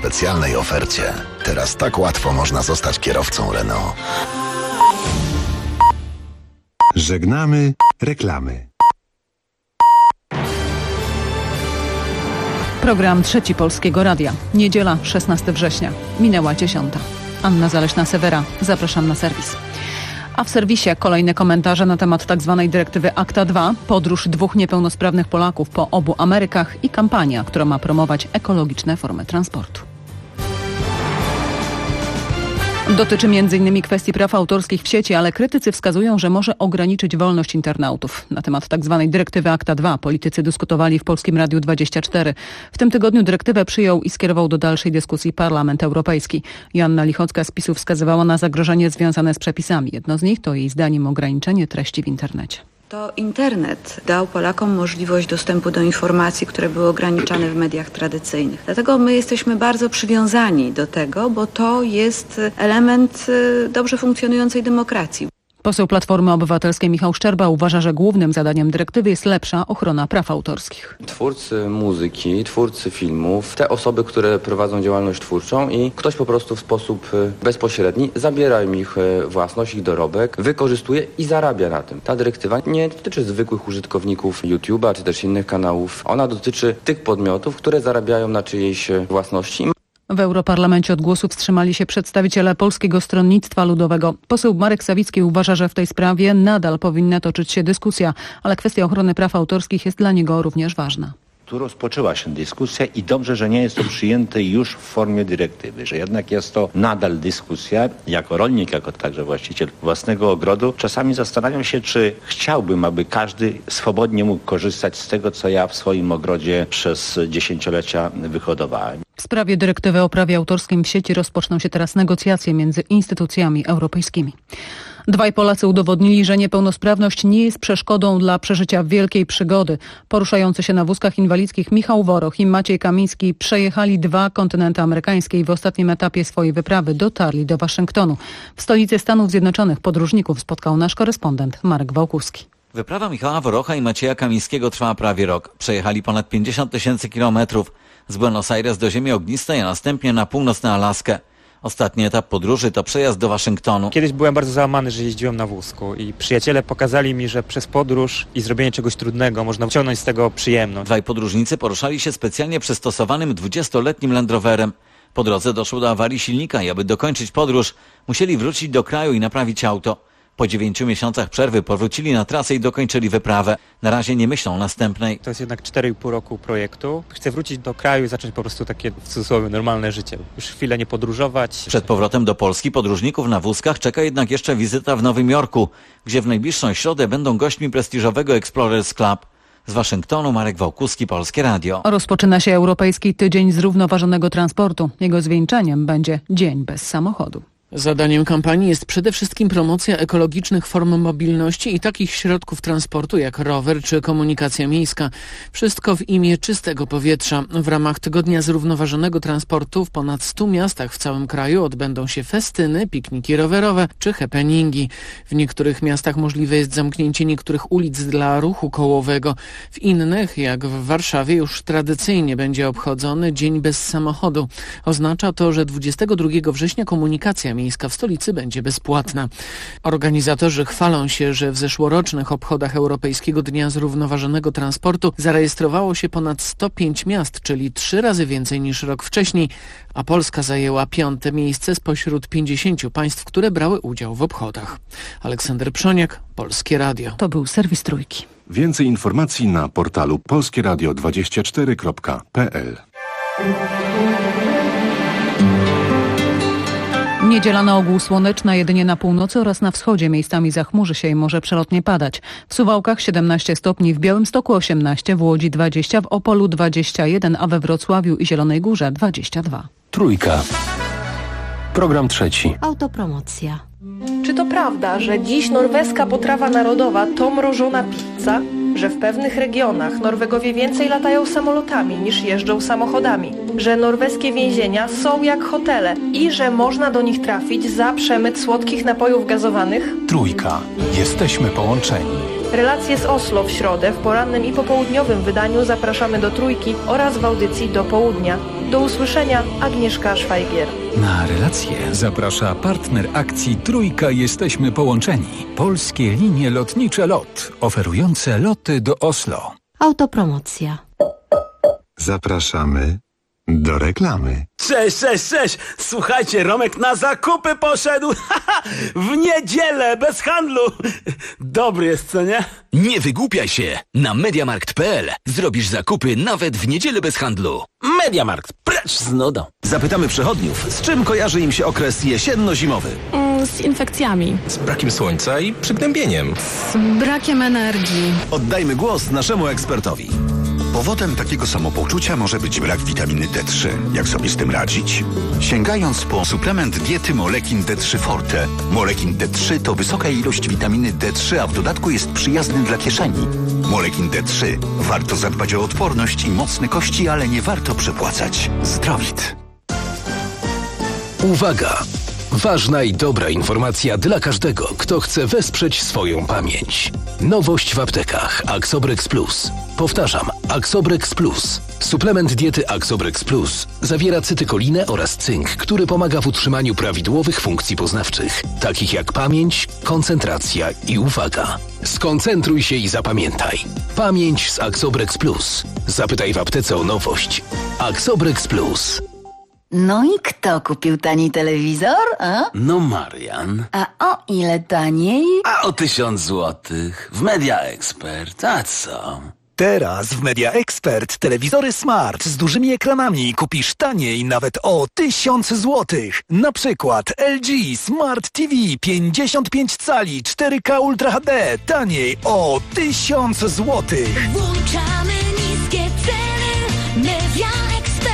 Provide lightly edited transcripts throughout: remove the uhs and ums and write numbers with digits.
specjalnej ofercie. Teraz tak łatwo można zostać kierowcą Renault. Żegnamy reklamy. Program Trzeci Polskiego Radia. Niedziela, 16 września. Minęła 10. Anna Zaleśna-Sewera. Zapraszam na serwis. A w serwisie kolejne komentarze na temat tzw. dyrektywy ACTA II, podróż 2 niepełnosprawnych Polaków po obu Amerykach i kampania, która ma promować ekologiczne formy transportu. Dotyczy m.in. kwestii praw autorskich w sieci, ale krytycy wskazują, że może ograniczyć wolność internautów. Na temat tzw. dyrektywy ACTA II politycy dyskutowali w Polskim Radiu 24. W tym tygodniu dyrektywę przyjął i skierował do dalszej dyskusji Parlament Europejski. Joanna Lichocka z PiS-u wskazywała na zagrożenie związane z przepisami. Jedno z nich to jej zdaniem ograniczenie treści w internecie. To internet dał Polakom możliwość dostępu do informacji, które były ograniczane w mediach tradycyjnych. Dlatego my jesteśmy bardzo przywiązani do tego, bo to jest element dobrze funkcjonującej demokracji. Poseł Platformy Obywatelskiej Michał Szczerba uważa, że głównym zadaniem dyrektywy jest lepsza ochrona praw autorskich. Twórcy muzyki, twórcy filmów, te osoby, które prowadzą działalność twórczą i ktoś po prostu w sposób bezpośredni zabiera im ich własność, ich dorobek, wykorzystuje i zarabia na tym. Ta dyrektywa nie dotyczy zwykłych użytkowników YouTube'a czy też innych kanałów. Ona dotyczy tych podmiotów, które zarabiają na czyjejś własności. W Europarlamencie od głosu wstrzymali się przedstawiciele Polskiego Stronnictwa Ludowego. Poseł Marek Sawicki uważa, że w tej sprawie nadal powinna toczyć się dyskusja, ale kwestia ochrony praw autorskich jest dla niego również ważna. Tu rozpoczęła się dyskusja i dobrze, że nie jest to przyjęte już w formie dyrektywy, że jednak jest to nadal dyskusja. Jako rolnik, jako także właściciel własnego ogrodu, czasami zastanawiam się, czy chciałbym, aby każdy swobodnie mógł korzystać z tego, co ja w swoim ogrodzie przez dziesięciolecia wyhodowałem. W sprawie dyrektywy o prawie autorskim w sieci rozpoczną się teraz negocjacje między instytucjami europejskimi. 2 Polacy udowodnili, że niepełnosprawność nie jest przeszkodą dla przeżycia wielkiej przygody. Poruszający się na wózkach inwalidzkich Michał Woroch i Maciej Kamiński przejechali 2 kontynenty amerykańskie i w ostatnim etapie swojej wyprawy dotarli do Waszyngtonu. W stolicy Stanów Zjednoczonych podróżników spotkał nasz korespondent Marek Wałkuski. Wyprawa Michała Worocha i Macieja Kamińskiego trwała prawie rok. Przejechali ponad 50 000 kilometrów z Buenos Aires do Ziemi Ognistej, a następnie na północną Alaskę. Ostatni etap podróży to przejazd do Waszyngtonu. Kiedyś byłem bardzo załamany, że jeździłem na wózku i przyjaciele pokazali mi, że przez podróż i zrobienie czegoś trudnego można wyciągnąć z tego przyjemność. 2 podróżnicy poruszali się specjalnie przystosowanym 20-letnim Land Roverem. Po drodze doszło do awarii silnika i aby dokończyć podróż, musieli wrócić do kraju i naprawić auto. Po 9 miesiącach przerwy powrócili na trasę i dokończyli wyprawę. Na razie nie myślą o następnej. To jest jednak 4,5 roku projektu. Chcę wrócić do kraju i zacząć po prostu takie, w cudzysłowie, normalne życie. Już chwilę nie podróżować. Przed powrotem do Polski podróżników na wózkach czeka jednak jeszcze wizyta w Nowym Jorku, gdzie w najbliższą środę będą gośćmi prestiżowego Explorers Club. Z Waszyngtonu Marek Wałkuski, Polskie Radio. Rozpoczyna się Europejski Tydzień Zrównoważonego Transportu. Jego zwieńczeniem będzie Dzień bez samochodu. Zadaniem kampanii jest przede wszystkim promocja ekologicznych form mobilności i takich środków transportu jak rower czy komunikacja miejska. Wszystko w imię czystego powietrza. W ramach Tygodnia Zrównoważonego Transportu w ponad 100 miastach w całym kraju odbędą się festyny, pikniki rowerowe czy happeningi. W niektórych miastach możliwe jest zamknięcie niektórych ulic dla ruchu kołowego. W innych, jak w Warszawie, już tradycyjnie będzie obchodzony Dzień bez samochodu. Oznacza to, że 22 września komunikacja miejska w stolicy będzie bezpłatna. Organizatorzy chwalą się, że w zeszłorocznych obchodach Europejskiego Dnia Zrównoważonego Transportu zarejestrowało się ponad 105 miast, czyli 3 razy więcej niż rok wcześniej, a Polska zajęła 5. miejsce spośród 50 państw, które brały udział w obchodach. Aleksander Przoniak, Polskie Radio. To był serwis Trójki. Więcej informacji na portalu polskieradio24.pl. Niedziela na ogół słoneczna, jedynie na północy oraz na wschodzie. Miejscami zachmurzy się i może przelotnie padać. W Suwałkach 17 stopni, w Białymstoku 18, w Łodzi 20, w Opolu 21, a we Wrocławiu i Zielonej Górze 22. Trójka. Program trzeci. Autopromocja. Czy to prawda, że dziś norweska potrawa narodowa to mrożona pizza? Że w pewnych regionach Norwegowie więcej latają samolotami niż jeżdżą samochodami? Że norweskie więzienia są jak hotele i że można do nich trafić za przemyt słodkich napojów gazowanych? Trójka. Jesteśmy połączeni. Relacje z Oslo w środę w porannym i popołudniowym wydaniu zapraszamy do Trójki oraz w audycji do południa. Do usłyszenia, Agnieszka Szwajgier. Na relację zaprasza partner akcji Trójka Jesteśmy Połączeni. Polskie linie lotnicze LOT, oferujące loty do Oslo. Autopromocja. Zapraszamy do reklamy. Cześć! Słuchajcie, Romek na zakupy poszedł. W niedzielę, bez handlu. Dobry jest, co nie? Nie wygłupiaj się. Na Mediamarkt.pl zrobisz zakupy nawet w niedzielę bez handlu. Mediamarkt, precz z nudą. Zapytamy przechodniów, z czym kojarzy im się okres jesienno-zimowy. Z infekcjami. Z brakiem słońca i przygnębieniem. Z brakiem energii. Oddajmy głos naszemu ekspertowi. Powodem takiego samopoczucia może być brak witaminy D3. Jak sobie z tym radzić? Sięgając po suplement diety Molekin D3 Forte. Molekin D3 to wysoka ilość witaminy D3, a w dodatku jest przyjazny dla kieszeni. Molekin D3. Warto zadbać o odporność i mocne kości, ale nie warto przepłacać. Zdrowit. Uwaga! Ważna i dobra informacja dla każdego, kto chce wesprzeć swoją pamięć. Nowość w aptekach Axobrex Plus. Powtarzam, Axobrex Plus. Suplement diety Axobrex Plus zawiera cytykolinę oraz cynk, który pomaga w utrzymaniu prawidłowych funkcji poznawczych, takich jak pamięć, koncentracja i uwaga. Skoncentruj się i zapamiętaj. Pamięć z Axobrex Plus. Zapytaj w aptece o nowość. Axobrex Plus. No i kto kupił tani telewizor, a? No Marian. A o ile taniej? A o 1000 złotych. W Media Expert. A co? Teraz w Media Expert telewizory smart z dużymi ekranami kupisz taniej nawet o 1000 złotych. Na przykład LG Smart TV 55 cali 4K Ultra HD taniej o 1000 złotych. Włączamy niskie ceny. Media Expert.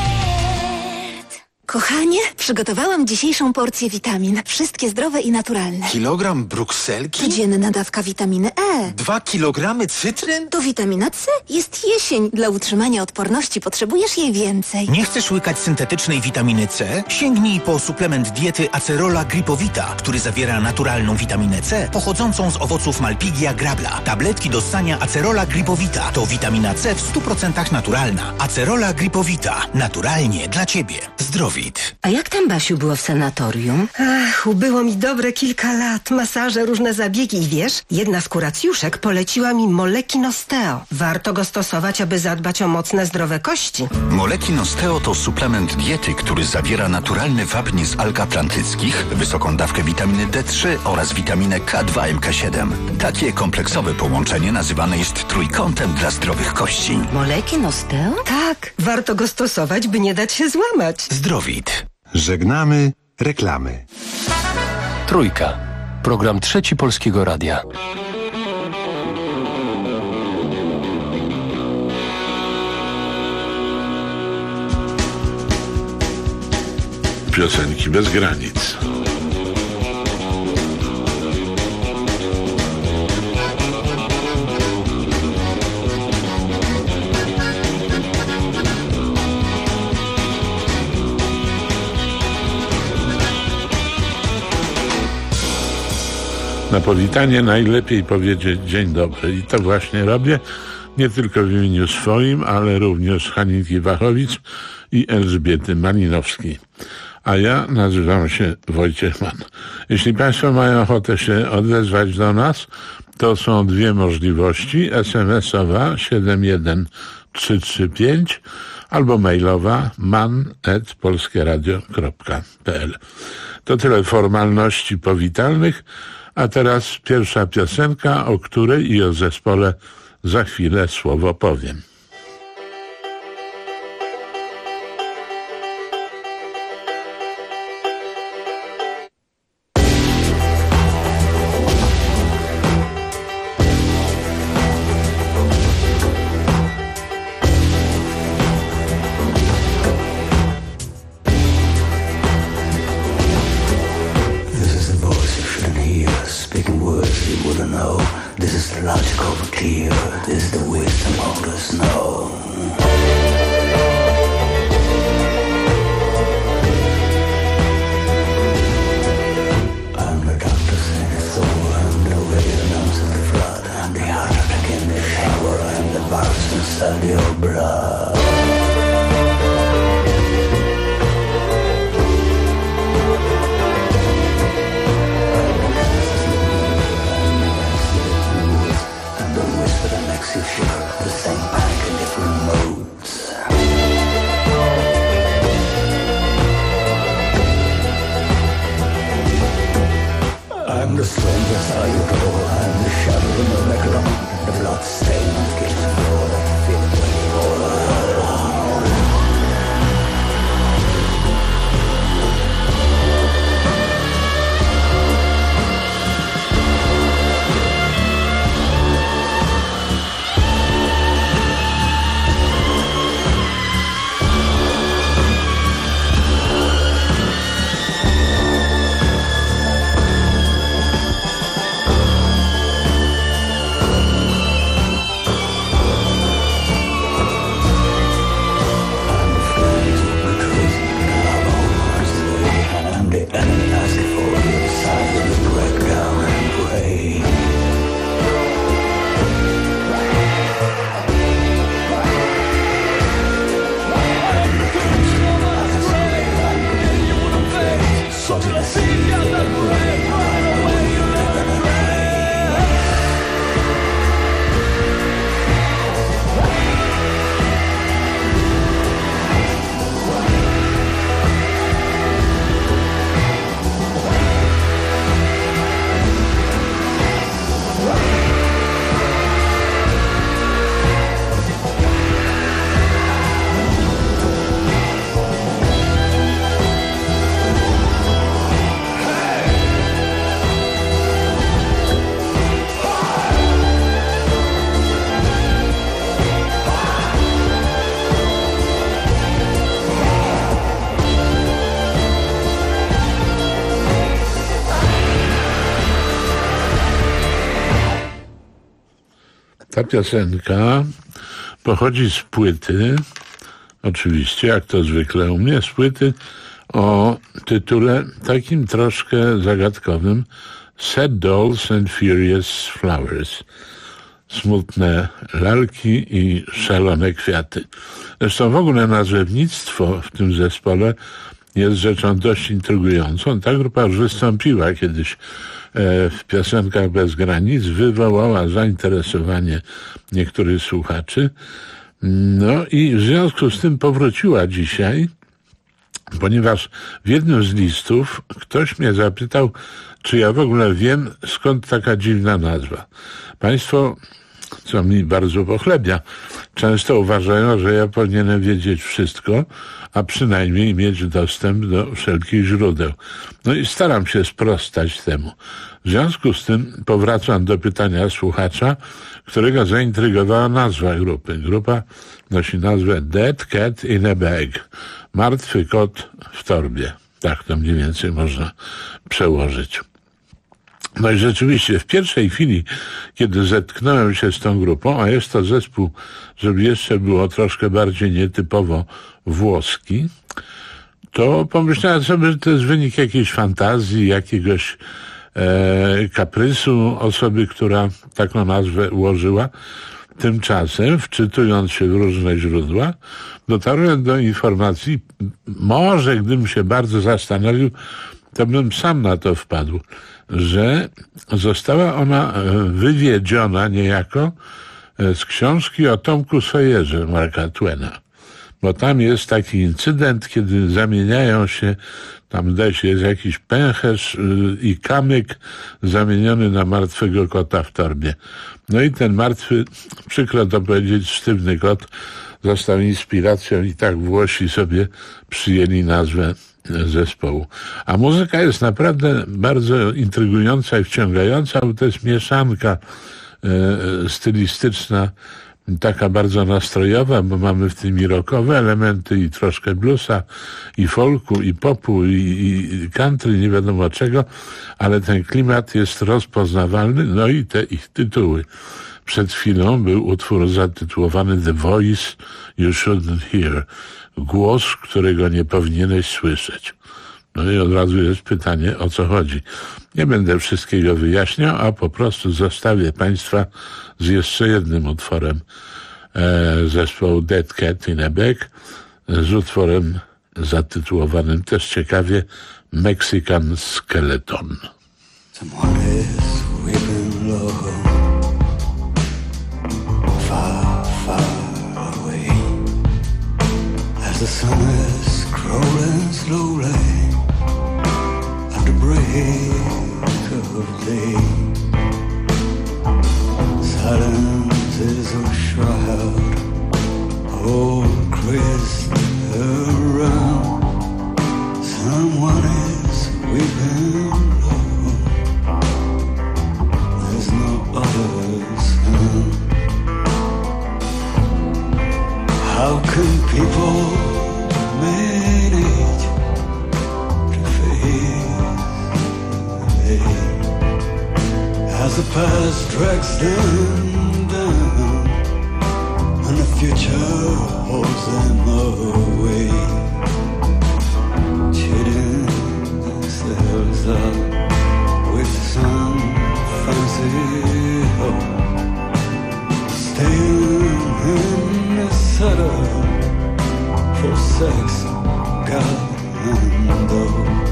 Kochanie, przygotowałam dzisiejszą porcję witamin. Wszystkie zdrowe i naturalne. Kilogram brukselki? Codzienna dawka witaminy E. 2 kilogramy cytryn? To witamina C. Jest jesień. Dla utrzymania odporności potrzebujesz jej więcej. Nie chcesz łykać syntetycznej witaminy C? Sięgnij po suplement diety Acerola Gripowita, który zawiera naturalną witaminę C pochodzącą z owoców Malpighia grabla. Tabletki do ssania Acerola Gripowita to witamina C w 100% naturalna. Acerola Gripowita. Naturalnie dla Ciebie. Zdrowit. A jak tam, Basiu, było w sanatorium? Ach, ubyło mi dobre kilka lat. Masaże, różne zabiegi i wiesz, jedna z kuracjuszek poleciła mi Molekin Osteo. Warto go stosować, aby zadbać o mocne, zdrowe kości. Molekin Osteo to suplement diety, który zawiera naturalny wapń z alg atlantyckich, wysoką dawkę witaminy D3 oraz witaminę K2 MK7. Takie kompleksowe połączenie nazywane jest trójkątem dla zdrowych kości. Molekin Osteo? Tak, warto go stosować, by nie dać się złamać. Zdrowit. Żegnamy reklamy. Trójka. Program Trzeci Polskiego Radia. Piosenki bez granic. Na powitanie najlepiej powiedzieć dzień dobry i to właśnie robię, nie tylko w imieniu swoim, ale również Haniki Wachowicz i Elżbiety Malinowskiej. A ja nazywam się Wojciech Mann. Jeśli Państwo mają ochotę się odezwać do nas, to są dwie możliwości: SMS-owa 71335 albo mailowa man@polskieradio.pl. To tyle formalności powitalnych. A teraz pierwsza piosenka, o której i o zespole za chwilę słowo powiem. This is the logic over clear. This is the wisdom of the snow. Ta piosenka pochodzi z płyty, oczywiście, jak to zwykle u mnie, z płyty o tytule takim troszkę zagadkowym Sad Dolls and Furious Flowers. Smutne lalki i szalone kwiaty. Zresztą w ogóle nazewnictwo w tym zespole jest rzeczą dość intrygującą. Ta grupa już wystąpiła kiedyś w piosenkach Bez Granic, wywołała zainteresowanie niektórych słuchaczy. No i w związku z tym powróciła dzisiaj, ponieważ w jednym z listów ktoś mnie zapytał, czy ja w ogóle wiem, skąd taka dziwna nazwa. Państwo, co mi bardzo pochlebia, często uważają, że ja powinienem wiedzieć wszystko, a przynajmniej mieć dostęp do wszelkich źródeł. No i staram się sprostać temu. W związku z tym powracam do pytania słuchacza, którego zaintrygowała nazwa grupy. Grupa nosi nazwę Dead Cat in a Bag. Martwy kot w torbie. Tak to mniej więcej można przełożyć. No i rzeczywiście w pierwszej chwili, kiedy zetknąłem się z tą grupą, a jest to zespół, żeby jeszcze było troszkę bardziej nietypowo włoski, to pomyślałem sobie, że to jest wynik jakiejś fantazji, jakiegoś kaprysu osoby, która taką nazwę ułożyła. Tymczasem, wczytując się w różne źródła, dotarłem do informacji, może gdybym się bardzo zastanowił, to bym sam na to wpadł, że została ona wywiedziona niejako z książki o Tomku Sawyerze Marka Twena. Bo tam jest taki incydent, kiedy zamieniają się, tam zdaje się jest jakiś pęcherz i kamyk zamieniony na martwego kota w torbie. No i ten martwy, przykro to powiedzieć, sztywny kot został inspiracją i tak Włosi sobie przyjęli nazwę zespołu. A muzyka jest naprawdę bardzo intrygująca i wciągająca, bo to jest mieszanka stylistyczna, taka bardzo nastrojowa, bo mamy w tym i rockowe elementy, i troszkę bluesa, i folku, i popu, i country, nie wiadomo czego, ale ten klimat jest rozpoznawalny, no i te ich tytuły. Przed chwilą był utwór zatytułowany The Voice You Shouldn't Hear. Głos, którego nie powinieneś słyszeć. No i od razu jest pytanie, o co chodzi. Nie będę wszystkiego wyjaśniał, a po prostu zostawię Państwa z jeszcze jednym utworem zespołu Dead Cat in a Bag, z utworem zatytułowanym też ciekawie Mexican Skeleton. Someone is weeping low, far, far away, as the sun is crawling slowly at the break of day. Silence is a shroud, all crazed around. Someone is weeping low, there's no other sound. How can people manage to fade as the past drags them down and the future holds them away, cheating themselves up with some fancy hope, staying in the settle for sex, God and dough.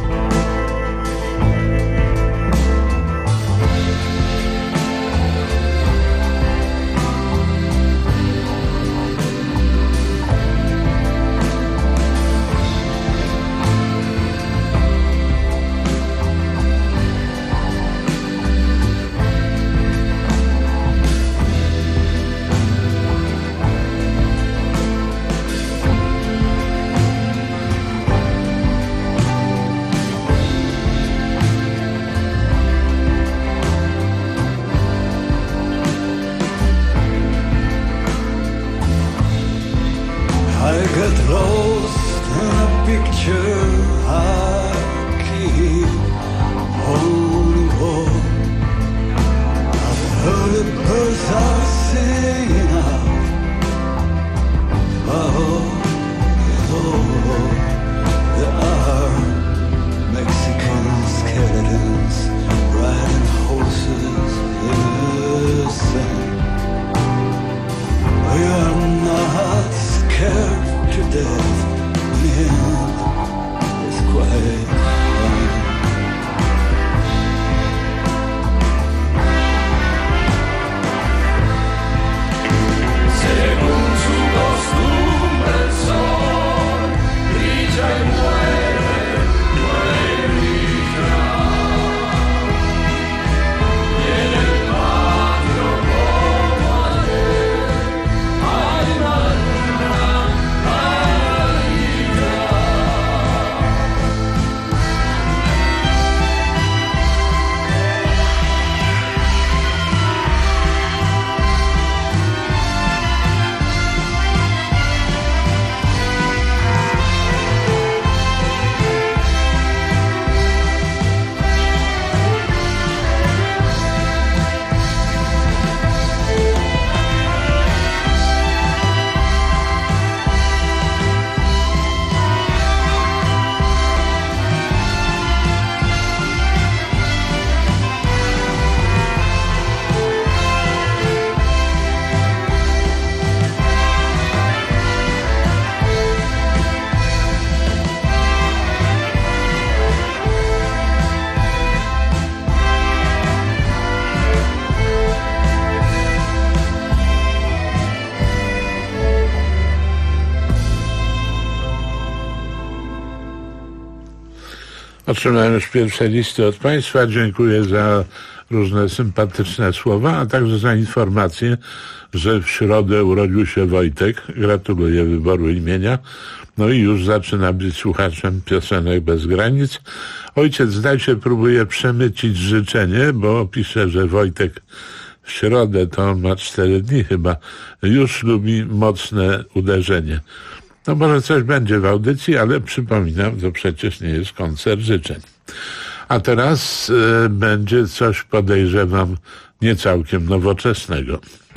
Otrzymałem już pierwsze listy od Państwa. Dziękuję za różne sympatyczne słowa, a także za informację, że w środę urodził się Wojtek. Gratuluję wyboru imienia. No i już zaczyna być słuchaczem piosenek bez granic. Ojciec zdaje się próbuje przemycić życzenie, bo pisze, że Wojtek w środę, to on ma 4 dni chyba, już lubi mocne uderzenie. No może coś będzie w audycji, ale przypominam, to przecież nie jest koncert życzeń. A teraz będzie coś, podejrzewam, nie całkiem nowoczesnego.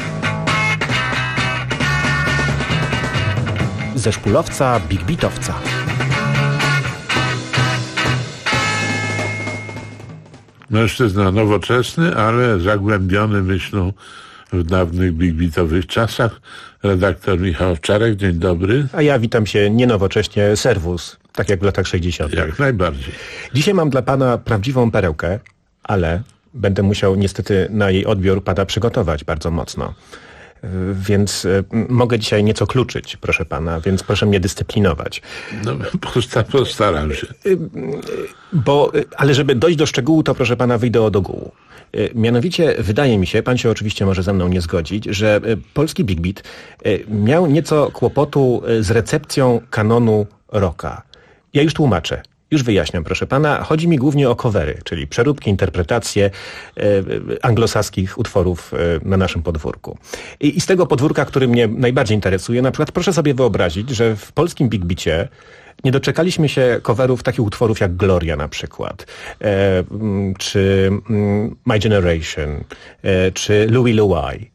Ze szpulowca Big Beatowca. Mężczyzna nowoczesny, ale zagłębiony myślą w dawnych Big Beatowych czasach. Redaktor Michał Owczarek, dzień dobry. A ja witam się nienowocześnie, serwus, tak jak w latach 60. Jak najbardziej. Dzisiaj mam dla pana prawdziwą perełkę, ale będę musiał niestety na jej odbiór pana przygotować bardzo mocno. Więc mogę dzisiaj nieco kluczyć, proszę pana, więc proszę mnie dyscyplinować. No, postaram się. Ale żeby dojść do szczegółu, to proszę pana wyjdę od ogółu. Mianowicie wydaje mi się, pan się oczywiście może ze mną nie zgodzić, że polski Big Beat miał nieco kłopotu z recepcją kanonu rocka. Ja już tłumaczę. Już wyjaśniam, proszę pana. Chodzi mi głównie o covery, czyli przeróbki, interpretacje anglosaskich utworów na naszym podwórku. I z tego podwórka, który mnie najbardziej interesuje, na przykład proszę sobie wyobrazić, że w polskim Big Beacie nie doczekaliśmy się coverów takich utworów jak Gloria na przykład, czy My Generation, czy Louie Louie.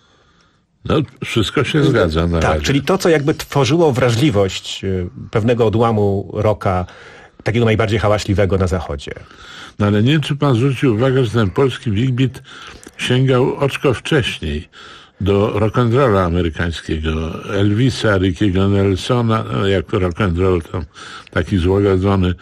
No, wszystko się zgadza na razie. Czyli to, co jakby tworzyło wrażliwość pewnego odłamu rocka, takiego najbardziej hałaśliwego na zachodzie. No ale nie wiem, czy pan zwrócił uwagę, że ten polski Big Beat sięgał oczko wcześniej do rock'n'rolla amerykańskiego. Elvisa, Rickiego Nelsona, jak rock'n'roll tam taki złagodzony,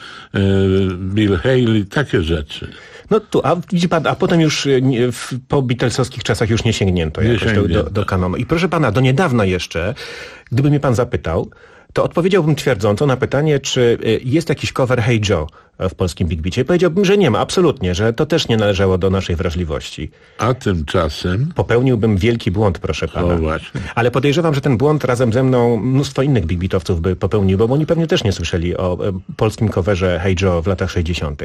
Bill Haley, takie rzeczy. No tu, a widzi pan, a potem już po Beatlesowskich czasach już nie sięgnięto jakoś do kanonu. I proszę pana, do niedawna jeszcze, gdyby mnie pan zapytał, to odpowiedziałbym twierdząco na pytanie, czy jest jakiś cover Hey Joe w polskim Big Beacie. Powiedziałbym, że nie ma, absolutnie, że to też nie należało do naszej wrażliwości. A tymczasem? Popełniłbym wielki błąd, proszę pana. O, właśnie. Ale podejrzewam, że ten błąd razem ze mną mnóstwo innych Big Beatowców by popełnił, bo oni pewnie też nie słyszeli o polskim coverze Hey Joe w latach 60.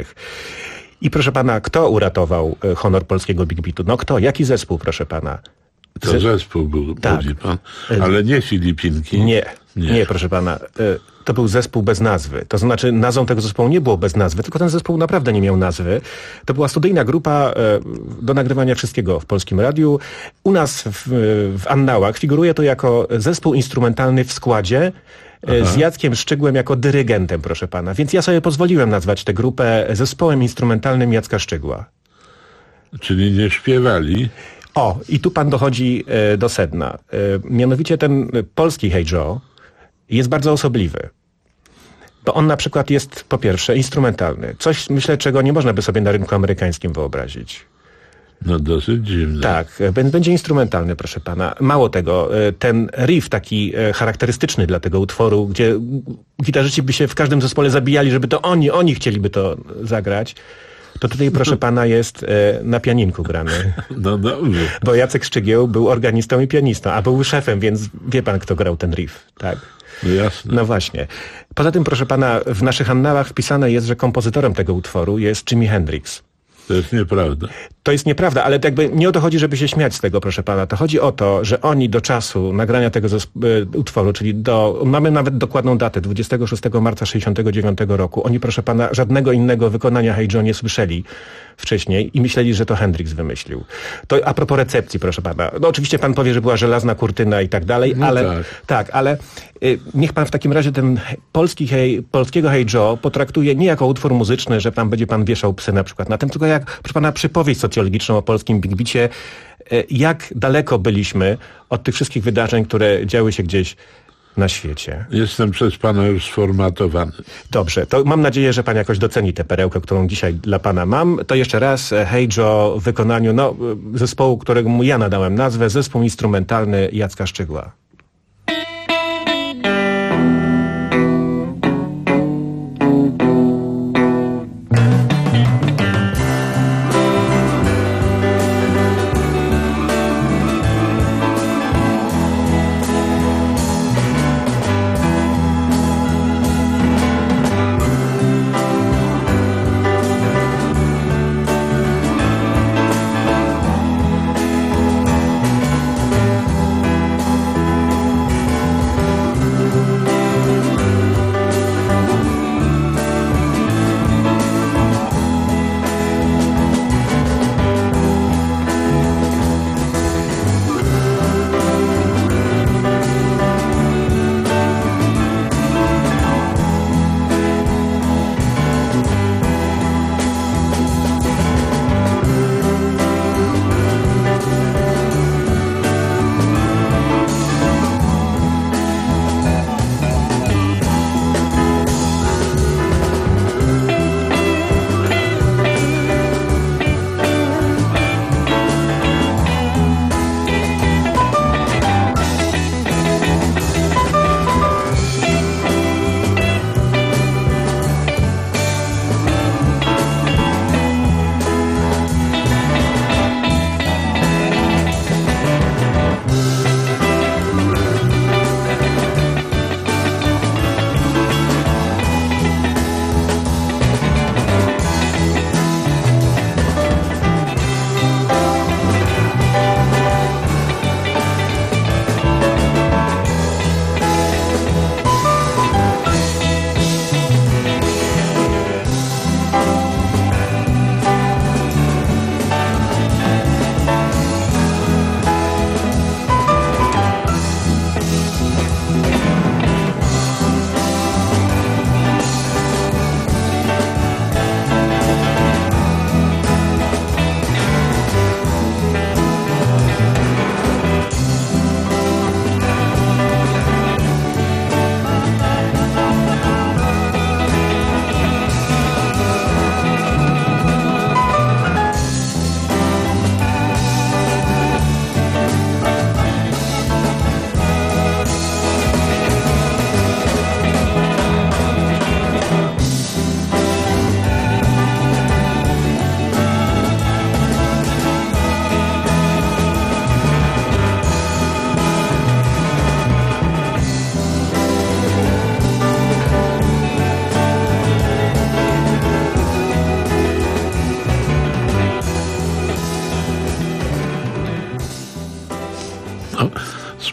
I proszę pana, kto uratował honor polskiego Big Beatu? No kto? Jaki zespół, proszę pana? To zespół był, tak. Mówi pan, ale nie Filipinki. Nie, proszę pana. To był zespół bez nazwy. To znaczy nazwą tego zespołu nie było bez nazwy, tylko ten zespół naprawdę nie miał nazwy. To była studyjna grupa do nagrywania wszystkiego w Polskim Radiu. U nas w annałach figuruje to jako zespół instrumentalny w składzie z Jackiem Szczygłem jako dyrygentem, proszę pana. Więc ja sobie pozwoliłem nazwać tę grupę zespołem instrumentalnym Jacka Szczygła. Czyli nie śpiewali? O, i tu pan dochodzi do sedna. Mianowicie ten polski Hey Joe jest bardzo osobliwy. Bo on na przykład jest, po pierwsze, instrumentalny. Coś, myślę, czego nie można by sobie na rynku amerykańskim wyobrazić. No dosyć dziwne. Tak, będzie instrumentalny, proszę pana. Mało tego, ten riff taki charakterystyczny dla tego utworu, gdzie gitarzyści by się w każdym zespole zabijali, żeby to oni chcieliby to zagrać, to tutaj, proszę pana, jest na pianinku grany. No dobrze. Bo Jacek Szczygieł był organistą i pianistą, a był szefem, więc wie pan, kto grał ten riff, tak? No jasne. No właśnie. Poza tym, proszę pana, w naszych annałach wpisane jest, że kompozytorem tego utworu jest Jimi Hendrix. To jest nieprawda. To jest nieprawda, ale to jakby nie o to chodzi, żeby się śmiać z tego, proszę pana. To chodzi o to, że oni do czasu nagrania tego utworu, czyli mamy nawet dokładną datę, 26 marca 69 roku. Oni, proszę pana, żadnego innego wykonania Hey Joe nie słyszeli wcześniej i myśleli, że to Hendrix wymyślił. To a propos recepcji, proszę pana. No oczywiście pan powie, że była żelazna kurtyna i tak dalej, no ale ale niech pan w takim razie ten polskiego Hey Joe potraktuje nie jako utwór muzyczny, że tam będzie pan wieszał psy na przykład na tym, tylko jak, proszę pana, przypowieść socjologiczną o polskim Big Beacie, jak daleko byliśmy od tych wszystkich wydarzeń, które działy się gdzieś na świecie. Jestem przez pana już sformatowany. Dobrze, to mam nadzieję, że pan jakoś doceni tę perełkę, którą dzisiaj dla pana mam. To jeszcze raz Hey Joe w wykonaniu zespołu, któremu ja nadałem nazwę, zespół instrumentalny Jacka Szczygła.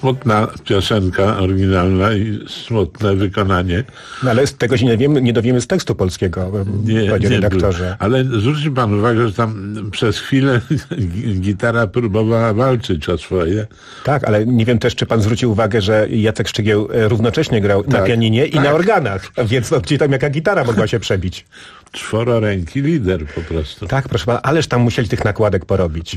smutna piosenka oryginalna i smutne wykonanie. No ale z tego się nie dowiemy z tekstu polskiego, panie redaktorze. Ale zwróćcie pan uwagę, że tam przez chwilę gitara próbowała walczyć o swoje. Tak, ale nie wiem też, czy pan zwrócił uwagę, że Jacek Szczygieł równocześnie grał na pianinie i na organach, więc gdzie tam jaka gitara mogła się przebić. Czwororęki lider po prostu. Tak, proszę pana, ależ tam musieli tych nakładek porobić.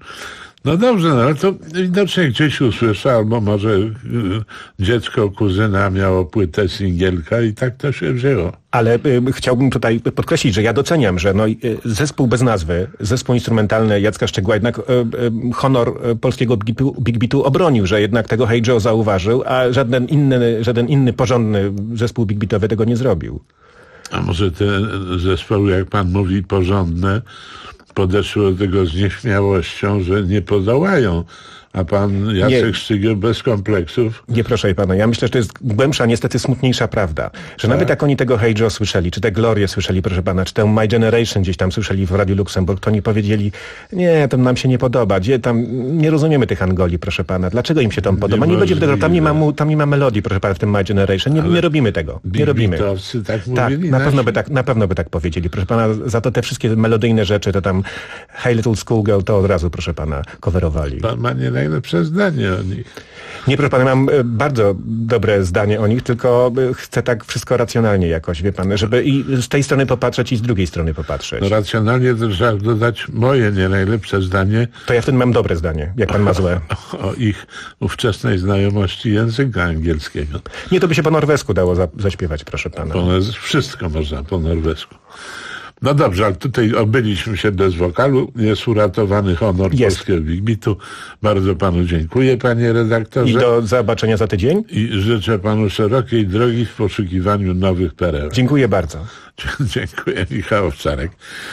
No dobrze, ale to widocznie gdzieś usłyszę, albo może dziecko kuzyna miało płytę singielka i tak to się wzięło. Ale chciałbym tutaj podkreślić, że ja doceniam, że zespół bez nazwy, zespół instrumentalny Jacka Szczegła jednak honor polskiego Big Beatu obronił, że jednak tego Hey Joe zauważył, a żaden inny porządny zespół Big Beatowy tego nie zrobił. A może te zespoły, jak pan mówi, porządne, podeszły do tego z nieśmiałością, że nie podołają, a pan Jacek Szczygieł bez kompleksów. Nie, proszę pana, ja myślę, że to jest głębsza, niestety smutniejsza prawda. Że nawet jak oni tego Hey Joe słyszeli, czy te Glorie słyszeli, proszę pana, czy tę My Generation gdzieś tam słyszeli w Radiu Luksemburg, to oni powiedzieli, nie, to nam się nie podoba, nie rozumiemy tych Angoli, proszę pana, dlaczego im się tam podoba? Nie będzie tego, tam nie ma melodii, proszę pana, w tym My Generation, nie robimy tego, nie robimy. Tak mówili, na pewno by tak powiedzieli, proszę pana, za to te wszystkie melodyjne rzeczy, to tam Hey Little Schoolgirl, to od razu, proszę pana, coverowali. Pan ma nie najlepsze zdanie o nich. Nie, proszę pana, mam bardzo dobre zdanie o nich, tylko chcę tak wszystko racjonalnie jakoś, wie pan, żeby i z tej strony popatrzeć i z drugiej strony popatrzeć. No racjonalnie to trzeba dodać moje nie najlepsze zdanie. To ja wtedy mam dobre zdanie, jak pan ma złe. O ich ówczesnej znajomości języka angielskiego. Nie, to by się po norwesku dało zaśpiewać, proszę pana. Wszystko można po norwesku. No dobrze, ale tutaj obyliśmy się bez wokalu. Jest uratowany honor polskiego Big Beatu. Bardzo panu dziękuję, panie redaktorze. I do zobaczenia za tydzień. I życzę panu szerokiej drogi w poszukiwaniu nowych perełek. Dziękuję bardzo. Dziękuję, Michał Owczarek.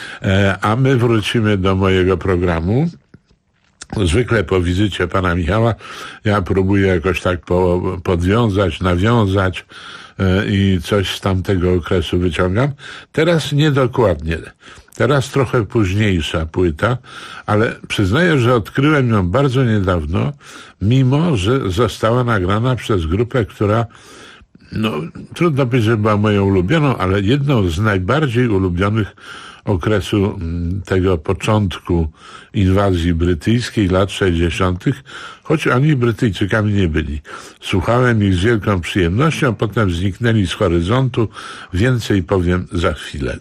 A my wrócimy do mojego programu. Zwykle po wizycie pana Michała ja próbuję jakoś tak podwiązać, nawiązać i coś z tamtego okresu wyciągam. Teraz niedokładnie. Teraz trochę późniejsza płyta, ale przyznaję, że odkryłem ją bardzo niedawno, mimo że została nagrana przez grupę, która trudno powiedzieć, że była moją ulubioną, ale jedną z najbardziej ulubionych okresu tego początku inwazji brytyjskiej, lat 60., choć oni Brytyjczykami nie byli. Słuchałem ich z wielką przyjemnością, potem zniknęli z horyzontu. Więcej powiem za chwilę.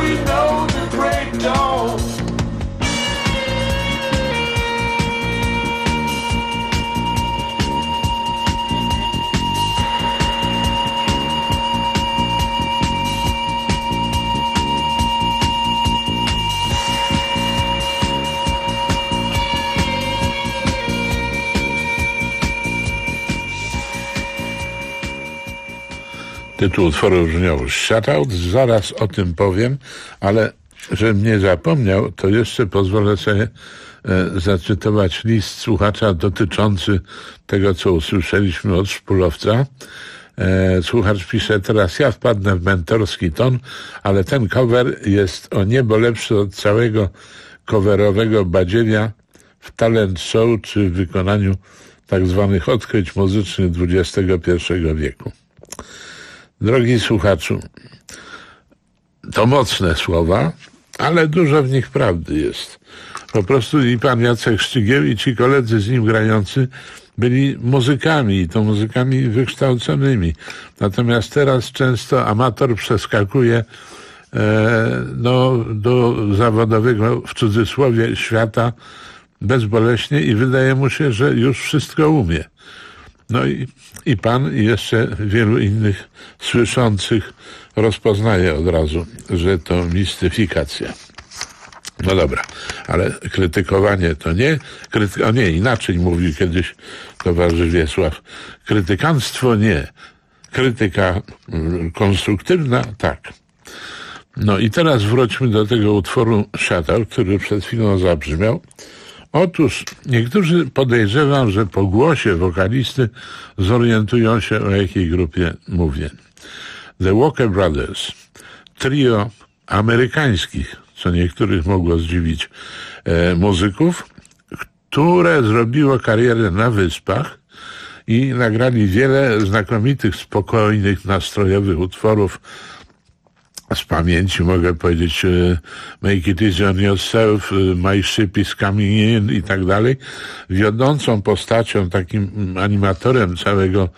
we know the great dawn. Tytuł utworu brzmiał Shutout, zaraz o tym powiem, ale żebym nie zapomniał, to jeszcze pozwolę sobie zacytować list słuchacza dotyczący tego, co usłyszeliśmy od Szpulowca. Słuchacz pisze: teraz ja wpadnę w mentorski ton, ale ten cover jest o niebo lepszy od całego coverowego badzielia w talent show czy w wykonaniu tak zwanych odkryć muzycznych XXI wieku. Drogi słuchaczu, to mocne słowa, ale dużo w nich prawdy jest. Po prostu i pan Jacek Szczygieł i ci koledzy z nim grający byli muzykami i to muzykami wykształconymi. Natomiast teraz często amator przeskakuje do zawodowego, w cudzysłowie, świata bezboleśnie i wydaje mu się, że już wszystko umie. No i pan i jeszcze wielu innych słyszących rozpoznaje od razu, że to mistyfikacja. No dobra, ale krytykowanie to nie, inaczej mówił kiedyś towarzysz Wiesław. Krytykanstwo nie, krytyka konstruktywna tak. No i teraz wróćmy do tego utworu Shutout, który przed chwilą zabrzmiał. Otóż niektórzy podejrzewam, że po głosie wokalisty zorientują się, o jakiej grupie mówię. The Walker Brothers, trio amerykańskich, co niektórych mogło zdziwić, muzyków, które zrobiło karierę na Wyspach i nagrali wiele znakomitych, spokojnych, nastrojowych utworów. Z pamięci mogę powiedzieć Make It Easy on Yourself, My Ship is Coming In i tak dalej. Wiodącą postacią, takim animatorem całego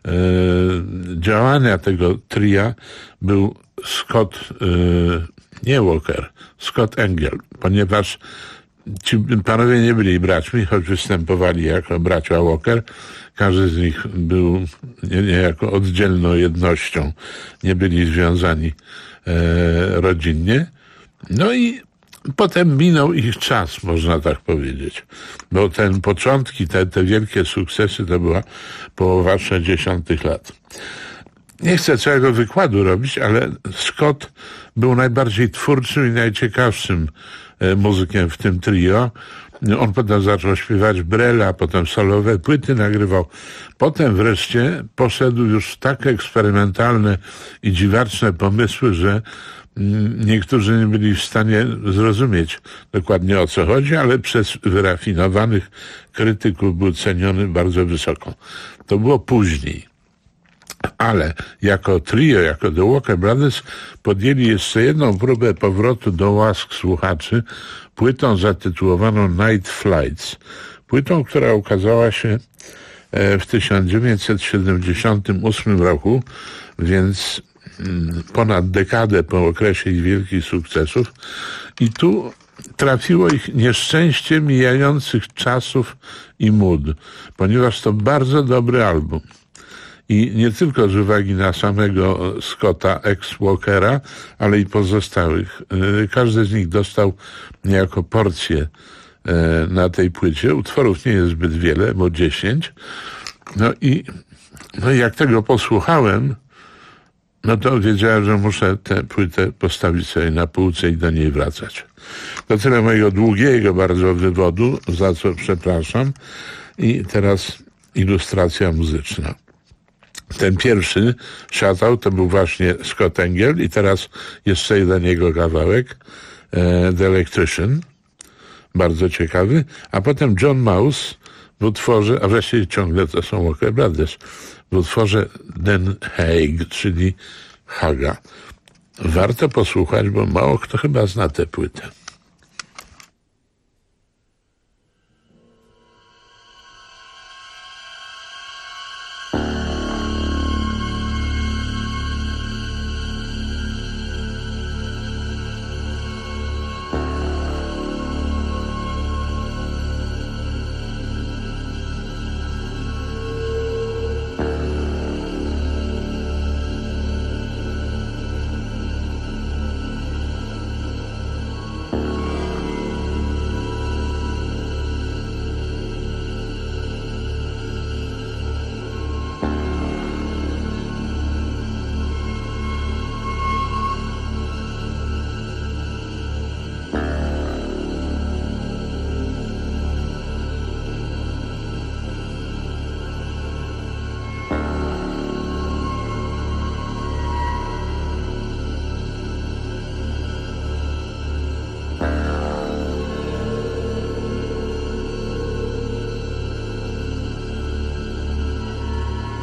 działania tego tria był Scott, nie Walker, Scott Engel, ponieważ ci panowie nie byli braćmi, choć występowali jako bracia Walker. Każdy z nich był niejako oddzielną jednością, nie byli związani rodzinnie. No i potem minął ich czas, można tak powiedzieć. Bo ten początki, te wielkie sukcesy to była połowa 60. lat. Nie chcę całego wykładu robić, ale Scott był najbardziej twórczym i najciekawszym muzykiem w tym trio. On potem zaczął śpiewać brela, potem solowe płyty nagrywał. Potem wreszcie poszedł już w tak eksperymentalne i dziwaczne pomysły, że niektórzy nie byli w stanie zrozumieć dokładnie, o co chodzi, ale przez wyrafinowanych krytyków był ceniony bardzo wysoko. To było później. Ale jako trio, jako The Walker Brothers podjęli jeszcze jedną próbę powrotu do łask słuchaczy płytą zatytułowaną Night Flights. Płytą, która ukazała się w 1978 roku, więc ponad dekadę po okresie ich wielkich sukcesów. I tu trafiło ich nieszczęście mijających czasów i mód, ponieważ to bardzo dobry album. I nie tylko z uwagi na samego Scotta, ex-Walkera, ale i pozostałych. Każdy z nich dostał niejako porcję na tej płycie. Utworów nie jest zbyt wiele, bo 10. No i jak tego posłuchałem, no to wiedziałem, że muszę tę płytę postawić sobie na półce i do niej wracać. To tyle mojego długiego bardzo wywodu, za co przepraszam. I teraz ilustracja muzyczna. Ten pierwszy Shutout to był właśnie Scott Engel i teraz jeszcze jeden jego kawałek, The Electrician, bardzo ciekawy, a potem John Mouse w utworze, a właściwie ciągle to są Walker Brothers, w utworze Den Haag, czyli Haga. Warto posłuchać, bo mało kto chyba zna tę płytę.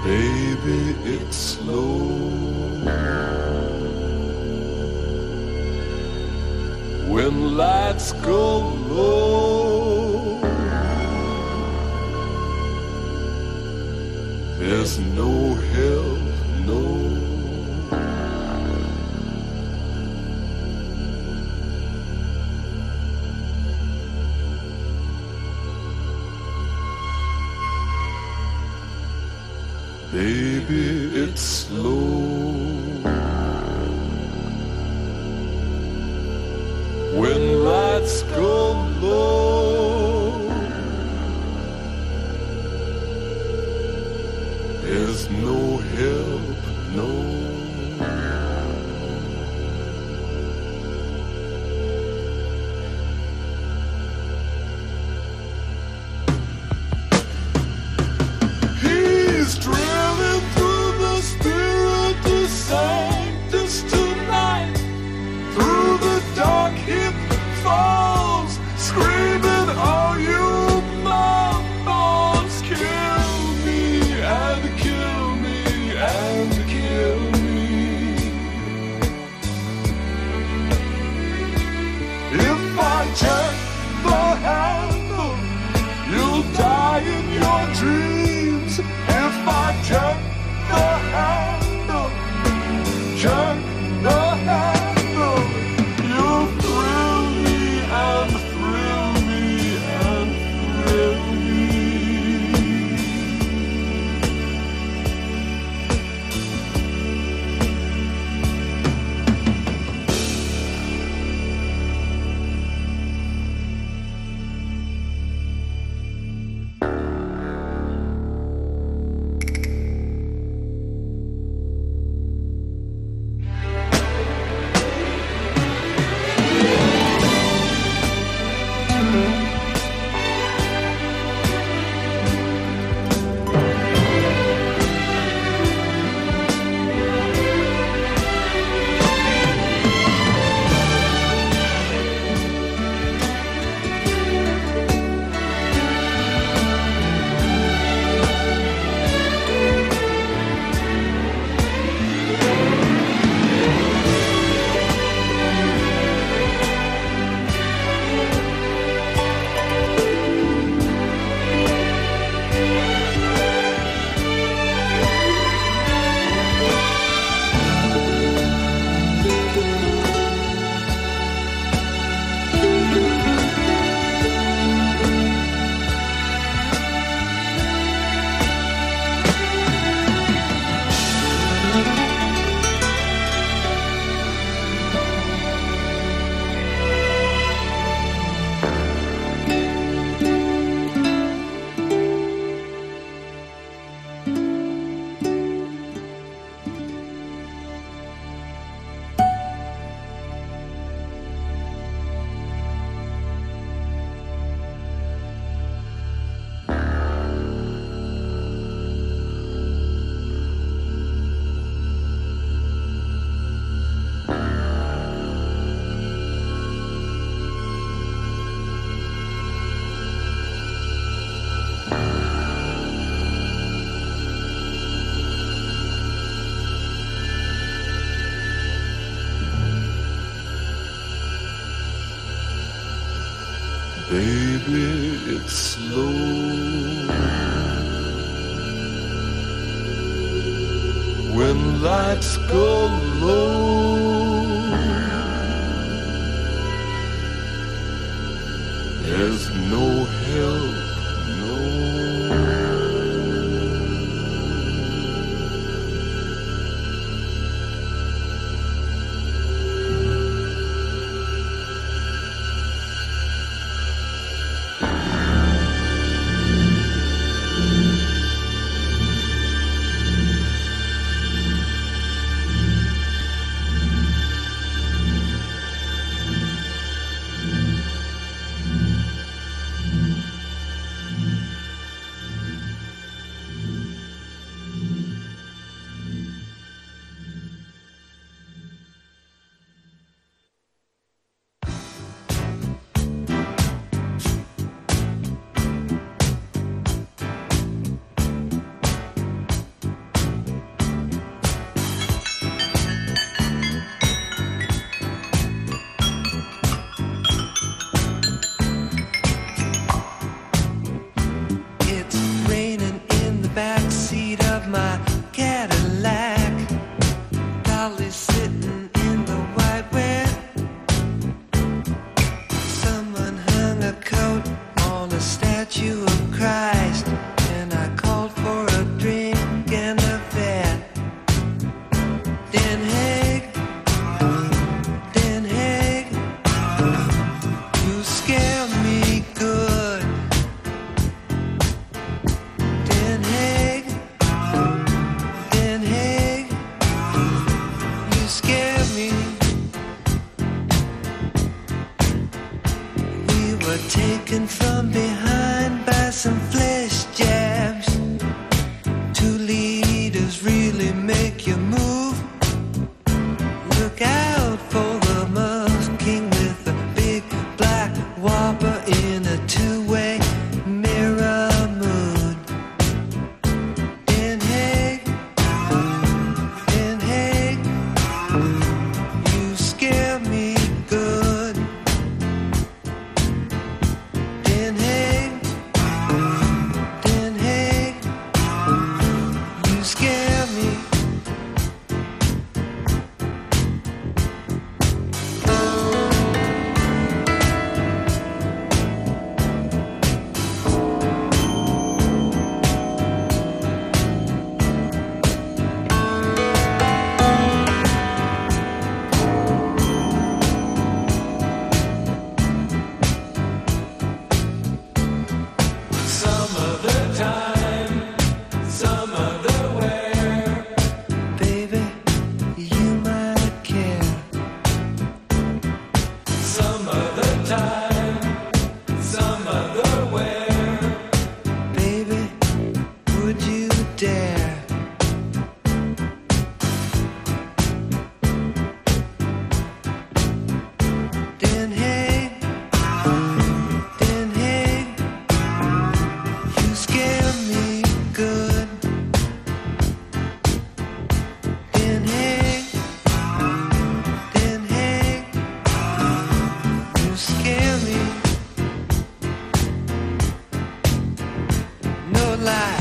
Baby, it's slow. When lights go low, there's no help, no. Baby, it's slow. When lights go low, there's no help, no. He's drilling through the spiritual sanctus tonight. Through the dark he falls, screaming, oh, you mammals, kill me and kill me and kill me. If I check the handle, you'll die in your dreams. If I check the handle, check the handle, you'll thrill me and thrill me and thrill me. Baby, it's slow. When lights go low, there's no help, no. my Cadillac. Dolly sitting in the white. Someone hung a coat on a statue of Christ, and I called for a drink and a vet. Den Haag, you scare me good. Den Haag, you scare me. We were taken from behind by some flesh jabs. 2 liters really make you move. Look out for the Musk King with a big black whopper in a 2-way mirror mood. Den Haag, you scare me good. Den Haag, you scare me. Some other time, some other where, baby, you might care. Some other time, some other where, baby, would you dare? Den Haag, you scare me good. Den Haag, you scare me. No lie.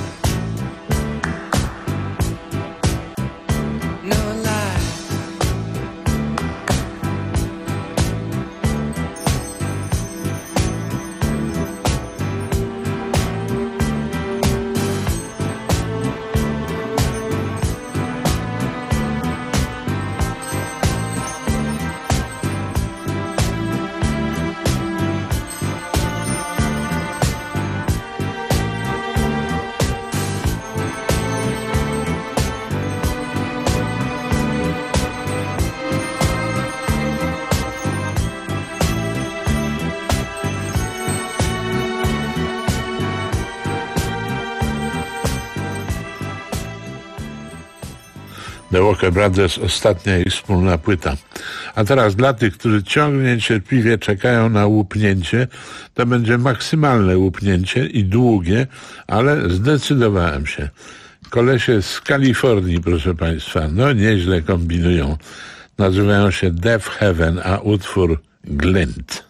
No lie. The Walker Brothers, ostatnia ich wspólna płyta. A teraz dla tych, którzy ciągle niecierpliwie czekają na łupnięcie, to będzie maksymalne łupnięcie i długie, ale zdecydowałem się. Kolesie z Kalifornii, proszę Państwa, no nieźle kombinują. Nazywają się Deaf Heaven, a utwór Glint.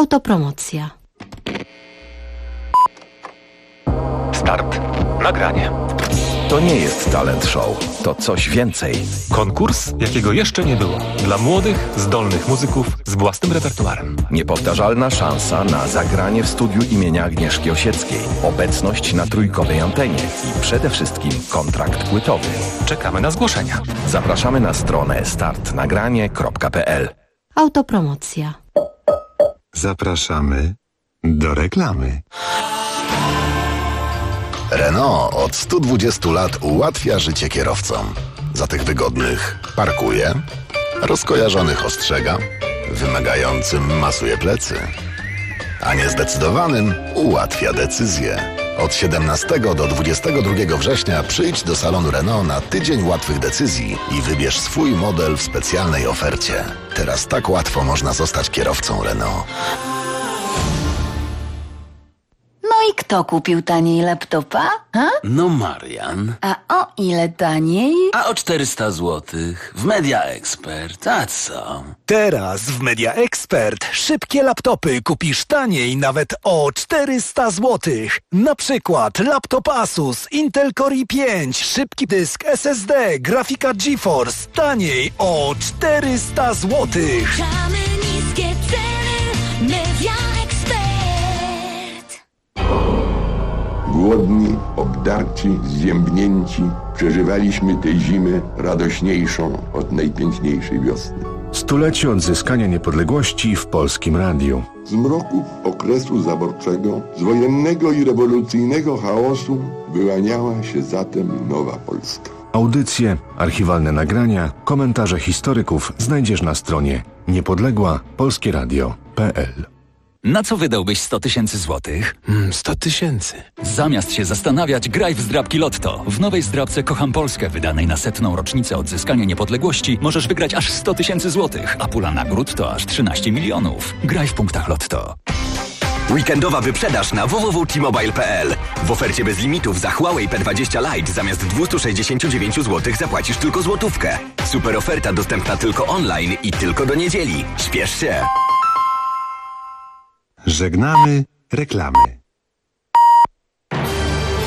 Autopromocja. Start. Nagranie. To nie jest talent show, to coś więcej. Konkurs, jakiego jeszcze nie było. Dla młodych, zdolnych muzyków z własnym repertuarem. Niepowtarzalna szansa na zagranie w studiu imienia Agnieszki Osieckiej, obecność na trójkowej antenie i przede wszystkim kontrakt płytowy. Czekamy na zgłoszenia. Zapraszamy na stronę startnagranie.pl. Autopromocja. Zapraszamy do reklamy. Renault od 120 lat ułatwia życie kierowcom. Za tych wygodnych parkuje, rozkojarzonych ostrzega, wymagającym masuje plecy, a niezdecydowanym ułatwia decyzje. Od 17 do 22 września przyjdź do salonu Renault na tydzień łatwych decyzji i wybierz swój model w specjalnej ofercie. Teraz tak łatwo można zostać kierowcą Renault. No i kto kupił taniej laptopa? Ha? No Marian. A o ile taniej? A o 400 złotych w Media Expert. A co? Teraz w Media Expert szybkie laptopy kupisz taniej nawet o 400 zł. Na przykład laptop Asus Intel Core i5, szybki dysk SSD, grafika GeForce taniej o 400 zł. Szamy niskie ceny, Media Expert. Głodni, obdarci, zziębnięci, przeżywaliśmy tę zimę radośniejszą od najpiękniejszej wiosny. Stulecie odzyskania niepodległości w Polskim Radiu. Z mroków okresu zaborczego, z wojennego i rewolucyjnego chaosu wyłaniała się zatem nowa Polska. Audycje, archiwalne nagrania, komentarze historyków znajdziesz na stronie niepodległapolskieradio.pl. Na co wydałbyś 100 000 złotych? 100 000. Zamiast się zastanawiać, graj w zdrabki Lotto. W nowej zdrabce Kocham Polskę, wydanej na 100. rocznicę odzyskania niepodległości, możesz wygrać aż 100 000 złotych, a pula nagród to aż 13 milionów. Graj w punktach Lotto. Weekendowa wyprzedaż na www.t-mobile.pl. W ofercie bez limitów za Huawei P20 Lite zamiast 269 zł zapłacisz tylko złotówkę. Super oferta dostępna tylko online i tylko do niedzieli. Śpiesz się! Żegnamy reklamy.